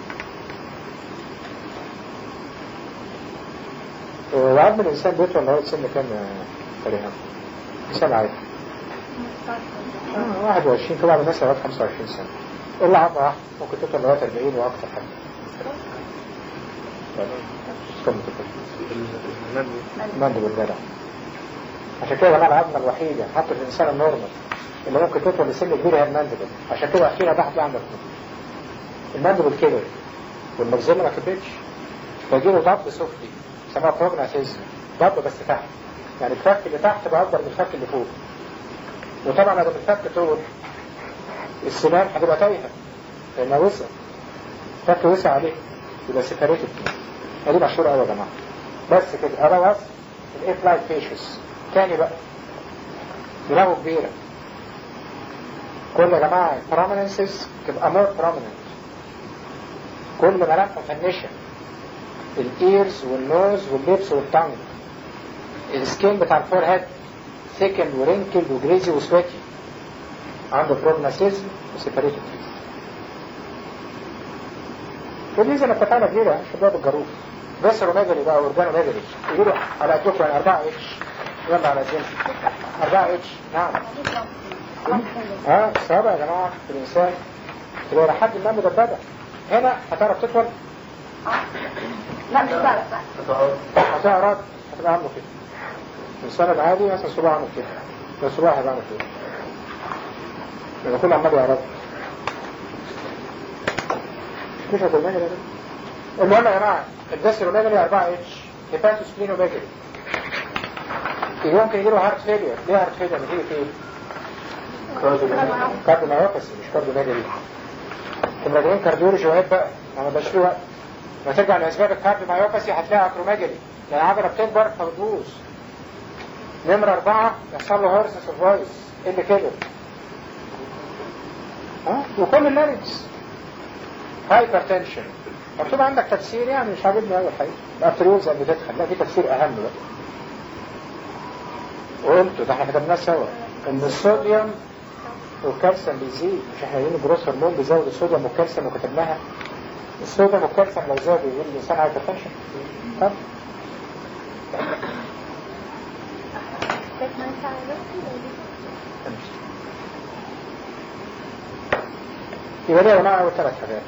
Speaker 1: وعظم الانسان بيطول لغايه سن كام تقريبا؟ انسان عادي 21 طبعا الناس لغايه 25 سنه الا عظمه واحده ممكن تطول لغايه 40 واكثر حاجه. المندب الجدع عشان كده جماعة العظمة الوحيدة حتى الإنسان النورمال اللي ممكن تطول لسن كبير هي المندب. عشان كده أخيرا بحث عندك المندب الكبر والمجزلة ما كبرتش فيجيله ضب سفلي يسموها بروجناسيزم ضب بس تحت يعني الفك اللي تحت بقى أكبر من الفك اللي فوق. وطبعا لما الفك طول السنان هتبقى تايهة لأنها وسع الفك وسع عليه يبقى سيباريتد. دي مشهورة قوي يا جماعة. بس كده أنا بس الإيت لايت فيشز تاني بقى دماغه كبيرة كل يا جماعة prominences تبقى more prominent كل ملامحه مفنشة الإيرز والنوز واللبس والتانج السكين بتاع الفور هيد ثيكند ورينكلد وجريزي وسويتي عنده بروجناسيزم وسيباريتد. والميزة اللي اتفقنا كبيرة شباب الجروف بس روميجري بقى ورجانو ميجري يقولوا على قدكم يعني 4 اتش يلا على الجنس 4 اتش نعم. الصحابة يا جماعة في الإنسان تبقى لحد ما مدببة هنا هتعرف تطول؟
Speaker 2: لا مش بعرف
Speaker 1: هتعرف هتبقى عامله كده. الإنسان العادي مثلا صباع عامل كده بس صباع هيبقى عامل كده لأن كل عمال يعرف مش هتلماني ده. المهم يا جماعة الدسروميجري 4 اتش هيباتوسبلينوميجري ممكن يجيله هارت فيلير. ليه هارت فيلير؟ نتيجة ايه؟ كارديوميوباثي مش كارديوميجري. المراجعين كارديولوجي وهيب بقى ما بداش له وقت. لما ترجع لأسباب الكارديوميوباثي هتلاقي اكروميجري يعني عضلة بتكبر فبتبوظ. نمرة 4 يحصل له هورسس اوف فويس اللي كده وكل اللارنكس هايبرتنشن مكتوب عندك تفسير يعني مش عاجبني اول حاجه الارتريولز اللي بتدخل لا في تفسير اهم بقى وقلته ده احنا كتبناه سوا ان الصوديوم والكالسيوم بيزيد مش احنا قايلين الجروث هرمون بيزود الصوديوم والكالسيوم وكتبناها الصوديوم والكالسيوم لو زادوا يقول الانسان هايبرتنشن. طب يبقى ده يا جماعه اول 3 حاجات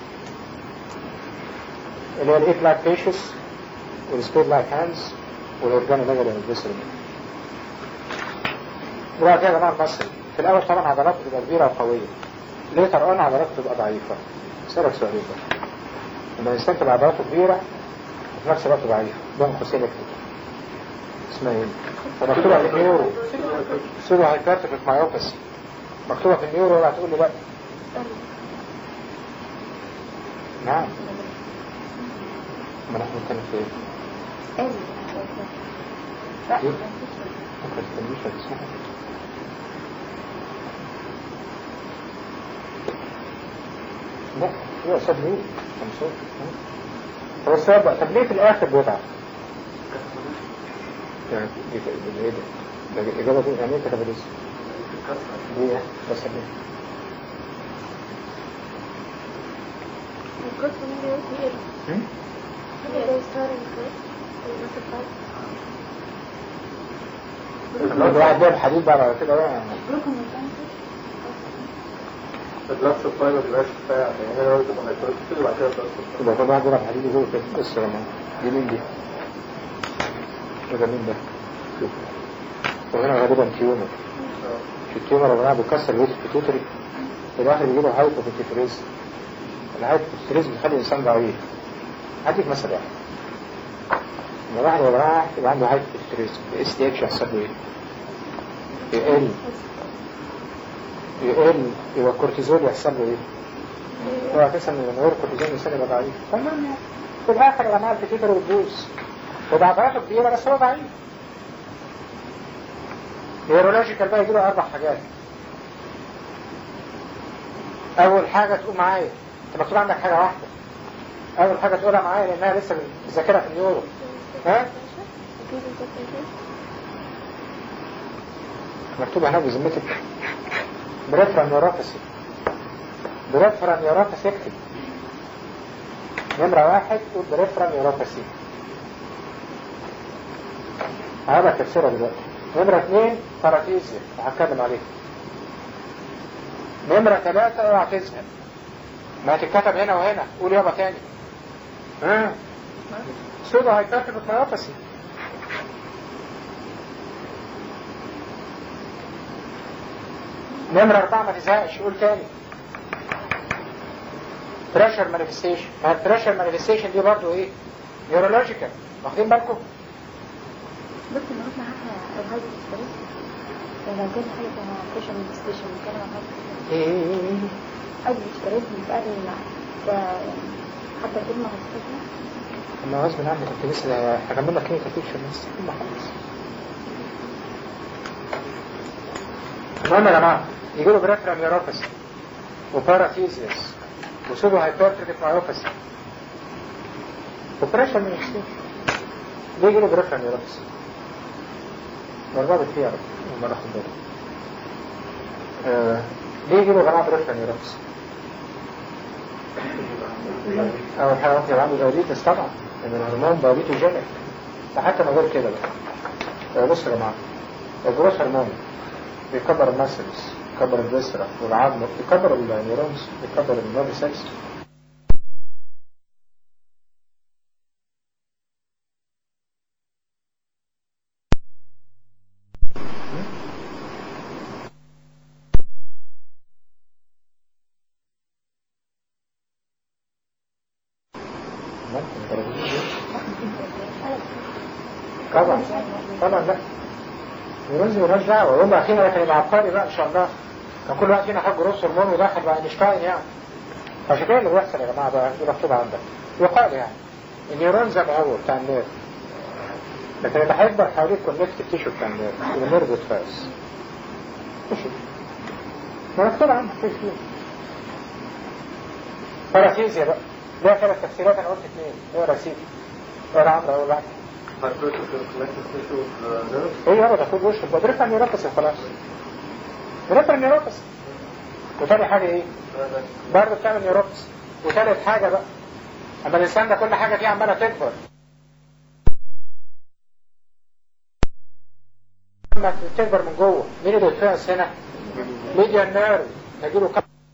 Speaker 1: اللي هي الايت لايك فيشز والسبيد لايك هاندز والاورجانو ميجري والفيسرال. دلوقتي يا جماعه المصري في الاول طبعا عضلاته بتبقى كبيره وقويه ليتر اون عضلاته بتبقى ضعيفه. اسالك سؤال بقى لما الانسان تبقى عضلاته كبيره وفي نفس الوقت ضعيفه ده مخصصه اسمها ايه؟ مكتوبه في النيورو سودو هايبرتروفيك مايوباثي مكتوبه في النيورو ولا هتقول لي بقى؟ نعم ما نحن نتكلم في ايه؟
Speaker 2: ايه لا
Speaker 1: إيه؟ ممكن تتكلميش هتسمعها. لا هو أستاذ ليه؟ خمسون. هو السبب بقى، طب ليه في الآخر بيضعف؟ يعني ايه ده؟ ده الإجابة دي يعني ايه كتابوليزم؟ ليه؟ بس ليه؟
Speaker 4: القصة من دلوقتي ايه؟ هي ده ستار
Speaker 1: لو واحد جاب حديد بقى على كده بقى
Speaker 2: جلوكوز ميكانيك
Speaker 3: البلاك سبلاي ما بيبقاش كفاية يعني هي لو تبقى هيبروتيكل وبعد كده بلاك سبلاي.
Speaker 1: يبقى كل واحد يلعب حديد يقول كده بص يا جماعة دي مين دي؟ ده مين ده؟ وهنا غالبا تيومر في التيومر يا جماعة بيكسر الويت البيتوتري في الآخر بيجيله هايبوبيتيفريز الهايبوبيتيفريز بيخلي الإنسان ضعيف. هديك مثل واحد لما واحد يا جماعة يبقى عنده هايبوبيتيفريز الاس دي اتش يحصل له ايه؟ يقل يبقى الكورتيزول يحصل له ايه؟ هو اساسا من غير كورتيزول الانسان يبقى ضعيف. تمام في الاخر يا جماعه البيتيتر والبوز وضعفاته كبيره بس هو ضعيف. نيورولوجيكال بقى يجيله 4 حاجات. اول حاجه تقول معايا انت مكتوب عندك حاجه واحده. اول حاجه تقولها معايا لانها لسه ذاكره في النيورو. ها؟ مكتوب هنا بذمتك بريفرال نيوروباثي. بريفرال نيوروباثي اكتب نمرة 1 قول بريفرال نيوروباثي. هذا تفسيرها دلوقتي. نمرة 2 باراتيزيا وهتكلم عليها. نمرة 3 اوعى تزهق ما هتتكتب هنا وهنا قول يابا تاني. ها سودو هايبرتروفيك نيوروباثي. نمرة 4 ما تزهقش قول تاني بريشر مانيفستيشن. ما البريشر مانيفستيشن دي برضو ايه؟ نيورولوجيكال واخدين بالكم؟
Speaker 2: بس لما رحنا حتى الهايبر ستريس لو كان حاجة اسمها بريشر مانيفستيشن بنتكلم عن
Speaker 1: ايه
Speaker 2: هايبر ستريس بنتقال حتى الكلمة هتستخدم
Speaker 1: انا غصب عني كنت لسه هكمل لك كلينيكال بيكتشر بس ما خلص. المهم يا جماعه يجيله بريفرال نيوروباثي وباراتيزيس وسودو هايبرتروفيك نيوروباثي وبريشر مانيفستيشن. ليه يجيله بريفرال نيوروباثي؟ مربوط فيها وما ناخد بالنا. ليه يجيله جماعه بريفرال نيوروباثي؟ أول حاجة ممكن يبقى عنده دايابيتس طبعا لأن الهرمون دايابيتوجينيك. فحتى من غير كده بقى بص يا جماعة الجروث هرمون بيكبر الماسلز بيكبر الفيسرا والعظم بيكبر النيورونز بيكبر النيرف سيلز. طبعا طبعا لا نيورونز مالهاش دعوه. يوم اخيرا كان يبقى عبقري بقى ان شاء الله كان كل واحد فينا خد جروث هرمون ودخل بقى اينشتاين يعني. عشان كده اللي بيحصل يا جماعه بقى دي مكتوبه عندك يقال يعني النيورون زي ما هو بتاع النيرف لكن اللي هيكبر حواليه الكونكتيف تيشو بتاع النيرف والنيرف بتفاس ماشي ما مكتوب عندك في فيه. باراسيزيا بقى ليها 3 تفسيرات انا قلت 2 ايه راسيدي ولا عمرو اول واحد ايه يابا ده خد وش بريفرال نيوروباثي خلاص. بريفرال نيوروباثي. وتاني حاجة ايه؟ برضه بتعمل نيوروباثي. وتالت حاجة بقى اما الانسان ده كل حاجة فيه عمالة تكبر لما تكبر من جوه مين اللي بيتفقس هنا؟ ميديان نيرف يجيله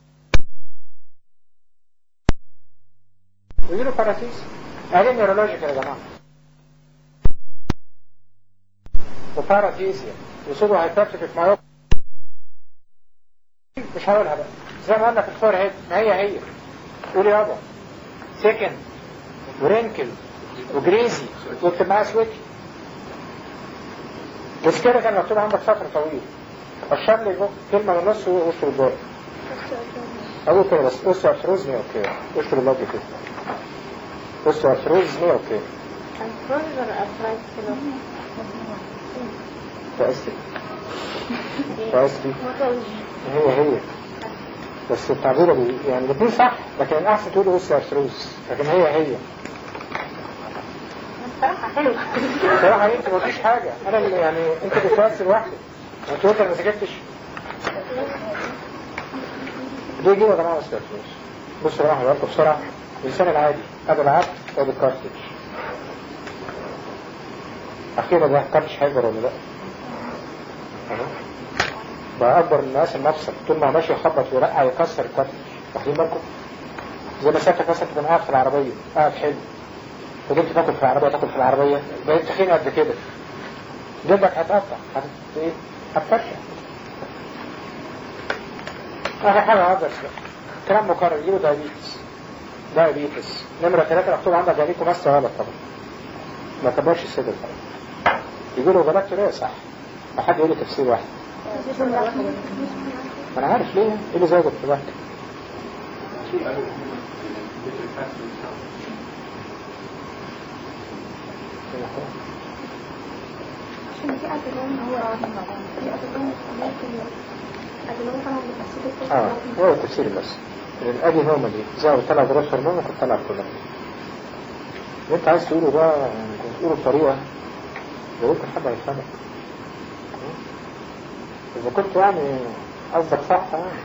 Speaker 1: ويجيله باراسيس. ادي نيورولوجيكال يا جماعة وباراتيزيا وسودو هايبرتروفيك نيوروباثي. مش هقولها بقى زي ما قلنا في الفور هيد ما هي قول يابا سكن ورينكل وجريزي واكتب معاها سويتش. بس كده كان مكتوب عندك سطر طويل اشر لي كلمه من النص ووش بالباقي اقول كده بس اوسو ارثروزني اوكي وش بالباقي كده بصوا ارثروز ليه اوكي
Speaker 4: الفرز ولا الفرايز كله؟
Speaker 1: فأسلي هي بس التعبير يعني الاثنين صح، لكن الأحسن تقولوا بص ارثروز، لكن هي
Speaker 4: الصراحة حلوة.
Speaker 1: بصراحة انت ما فيش حاجة، انا اللي يعني انت بتفسر لوحدك، انت قلت انا ما سكتش. دي كده يا جماعة بص ارثروز. بصوا راح بقى بسرعة. الإنسان العادي ابو العبد ابو الكارتج. أخيرا ده كارتج هيكبر ولا لا؟ بقى أكبر من مقاس المفصل، طول ما ماشي يخبط ويرقع يكسر الكارتج. واخدين بالكم؟ زي ما ساعتك مثلا تكون قاعد في العربية، قاعد حلو، فضلت تاكل في العربية بقيت تخين قد كده، جلدك هتقطع، هتفرشح. آخر حاجة هذا كلام مكرر، يجيله دايابيتس. نمرة 3 مكتوب عندك جاليكو ماسة غلط طبعا، ما كبرش الصدر طبعا. يقولوا غلطتوا ليه صح؟ ما حد يقول لي تفسير واحد. انا عارف ليه، ايه اللي زودت في الوقت؟
Speaker 2: عشان في أدلون هو في أدلون ممكن أدلون طبعا بتفسير
Speaker 1: هو التفسير بس. الأدي هوما دي زي طلع دراسة هرمون وكنت طلع كلها. اللي انت عايز تقوله ده تقوله بطريقة لو انت حد هيفهمك. إذا كنت يعني قصدك صح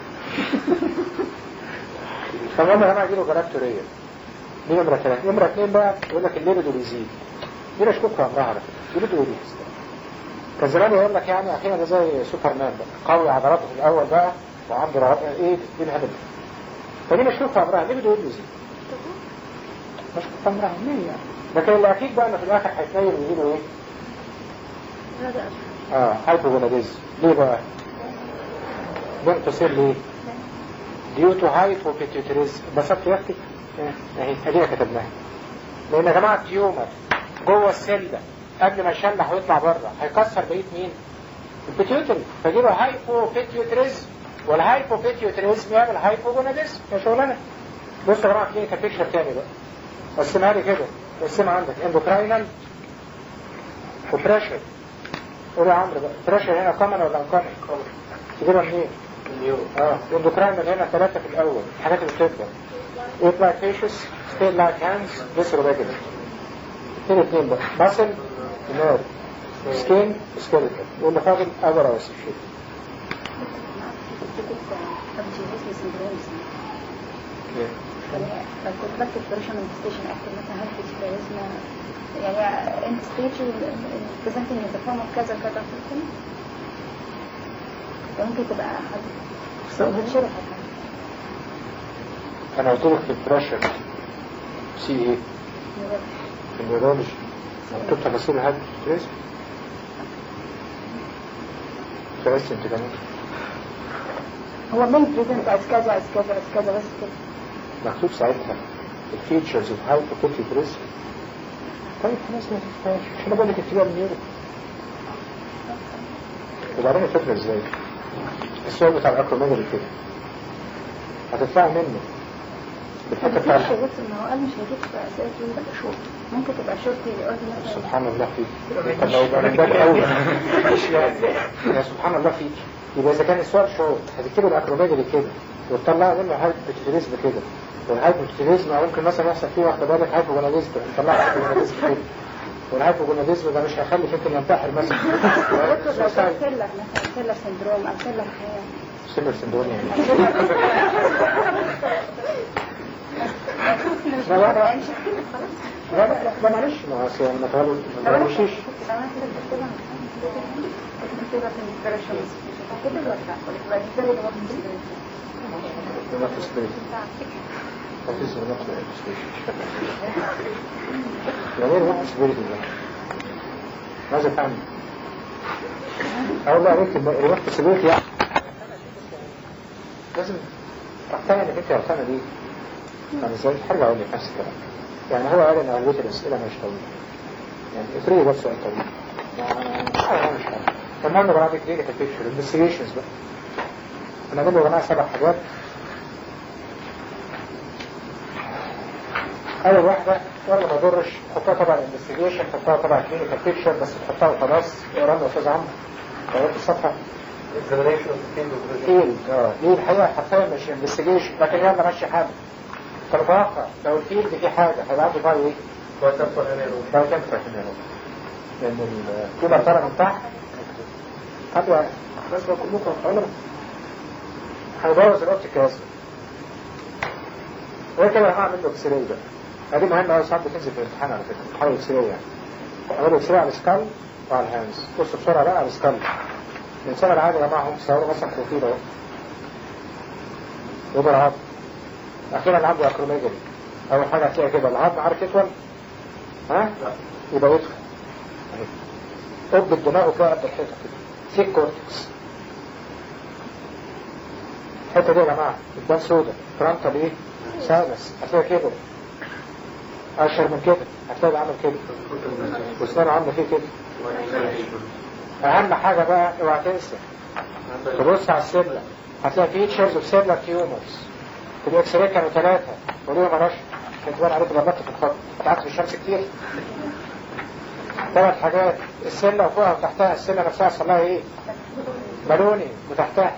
Speaker 1: فالمهم انا اجيله جلاكتورية. دي نمرة 3. نمرة 2 بقى يقول لك الليبيدو بيزيد. دي مشكوك في امرها على فكرة. الليبيدو بيزيد. كان زمان يقول لك يعني اخيرا ده زي سوبرمان بقى، قوي عضلاته في الاول بقى وعنده ايه الهبل. فدي مشكوك في امرها. الليبيدو بيزيد. مشكوك في امرها ليه يعني؟ لكن اللي اكيد بقى انه في الاخر هيتنيل ويجيله ايه؟ هايبوغوناديزم. ليه بقى؟ ده تصير ليه؟ ديوتو هايبوبيتيوتريزم. بسطت يا اختي؟ اهي ادينا كتبناها. لان يا جماعه التيومر جوه السيل ده قبل ما يشلح ويطلع بره هيكسر بقيه مين؟ البيتيوتري. فجيله هايبوبيتيوتريزم، والهايبوبيتيوتريزم يعمل هايبوغوناديزم. يا شغلانه. بص يا جماعه كلينيكال بيكشر تاني بقى. قسمها لي كده. قسمها عندك اندوكراينال وبريشر. قول يا عمرو بقى بريشر هنا كومن ولا انكومن؟ تجيبها منين؟ الاندوكراينال هنا 3 في الاول، الحاجات اللي بتبدا ايت لايك فيشز، ستيل لايك هاندز، فيسرو ريجولار. اثنين بقى ماسل، نيرف، سكين، سكيلتون. واللي فاضل اذر او اسوشيت.
Speaker 2: لو كنت بكتب بريشن ستيشن اكتب مثلا هل في يعني انت ستيج بريزنتنج ان ذا فورم اوف كذا كذا ممكن تبقى حد
Speaker 1: انا قلت لك في البريشر سي ايه؟ في النيورولوجي مكتوب تفاصيل هذا الستريس. فرست انت كمان
Speaker 2: هو من بريزنت از كذا از كذا از كذا بس كده
Speaker 1: مكتوب ساعتها الفيتشرز اوف هايبوبيتيوتريزم. طيب خلاص ما تفتحش، مش انا بقول لك اكتبها بالنيورو. وبعدين الفكره ازاي؟ السؤال بتاع الاكروميجالي كده هتدفعوا منه بالحته بتاع
Speaker 2: هو قال مش هيجيب اسئله تبقى شورت، ممكن تبقى شورت يقول لي
Speaker 1: سبحان الله فيك. طب لو يبقى من باب اول يا سبحان الله فيك. يبقى اذا كان السؤال شورت هتكتبوا الاكروميجالي كده وتطلعوا منه هايبوبيتيوتريزم كده، والهايبوبيتيوتريزم ممكن مثلا يحصل فيه واحده بالك هايبوغوناديزم، نطلع هايبوغوناديزم كده، والهايبوغوناديزم ده مش هيخلي فيك ينتحر مثلا.
Speaker 2: سيلر سندروم او سيلر حياه
Speaker 1: سيلر سندروم يعني لا معلش ما تغلوشيش. يعني ايه الوقت سبيريتي ده؟ ماذا تعمل؟ اقول له عليك الوقت سبيريتي يعني لازم اقتنع انك انت الخانة دي يعني ازاي هرجع اقول لك نفس الكلام. يعني هو قال ان اولوية الاسئلة مش طويلة، يعني افرضي بس سؤال طويل انا مش عارف. كمان انا بعمل كلينيكال بيكتشر انفستيجيشنز بقى. انا اقول له يا جماعه 7 حاجات اول واحده ولا ما يضرش تحطها طبعا انفستيجيشن، تحطها طبعا كلينيكال بيكتشر، بس تحطها وخلاص. اقرانا يا استاذ عمرو قريت الصفحه
Speaker 3: examination of the field of vision.
Speaker 1: فيلد. دي الحقيقه حرفيا مش انفستيجيشن، لكن يلا ماشي حاجه. تتوقع لو الفيلد فيه حاجه هيبقى عنده باي ايه؟
Speaker 3: But that's what I know.
Speaker 1: باي تنفع هنا اهو، لان الكوبا طالع من تحت هتبقى بس بقى كلكم غالبا هيبوظ الاوبتيك اسم. وهي كده هعمل له اكس راي بقى. دي مهمه قوي، ساعات بتنزل في الامتحان على فكره. بتحاول اكس راي يعني. اعمل اكس راي على السكال وعلى الهاندز. بص بسرعه بقى على السكال. الانسان العادي يا جماعه هم بيصوروا مثلا بروفيل اهو. يبقى العظم. اخيرا عنده اكروميجري. اول حاجه هتلاقي كده العظم عارف يطول؟ ها؟ يبقى يدخل. قرب الدماغ وتلاقي قد الحيطه كده. سيك كورتكس. الحته دي يا جماعه الدم سودا. فرونتال ايه؟ سادس. هتلاقي كده. اشهر من كده هتلاقي عامل كده. واسنانه عامله فيه كده. اهم حاجه بقى اوعى تنسى تبص على السله، هتلاقي فيتشرز اوف سيلر تيومرز. في الاكس راي كانوا 3 وليه ما رش عشان تبان عليك ضربات في الخط. قعدت في الشمس كتير. 3 حاجات، السله وفوقها وتحتها. السله نفسها حصل لها ايه؟ بالوني وتحتها.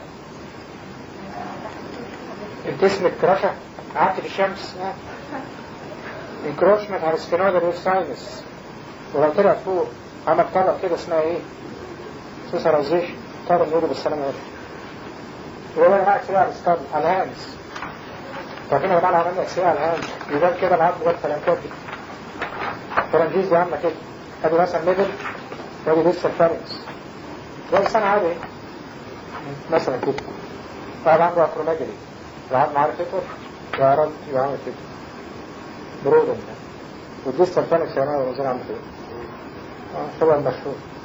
Speaker 1: انت اسمك كرشه قعدت في الشمس. انكروشمنت على السفينودر والساينس. ولو طلع فوق عمل طلب كده اسمها ايه؟ سوسرايزيشن. طلب نقوله بالسلامه هنا. وهو انا اكسي على السكال على الهامس. فكنا طبعا عملنا اكسي على الهامس يبان كده العظم جوه الفلانكوبي. فرنجيز دي عامله كده. ادي مثلا ميدل وادي لسه الفارنكس. ده انسان عادي مثلا كده. واحد عنده اكروميجري. العظم عارف يطول يا رب يبقى عامل كده. برودن ده. والديستال فارنكس يا جماعه عامل كده. شبه المشهور.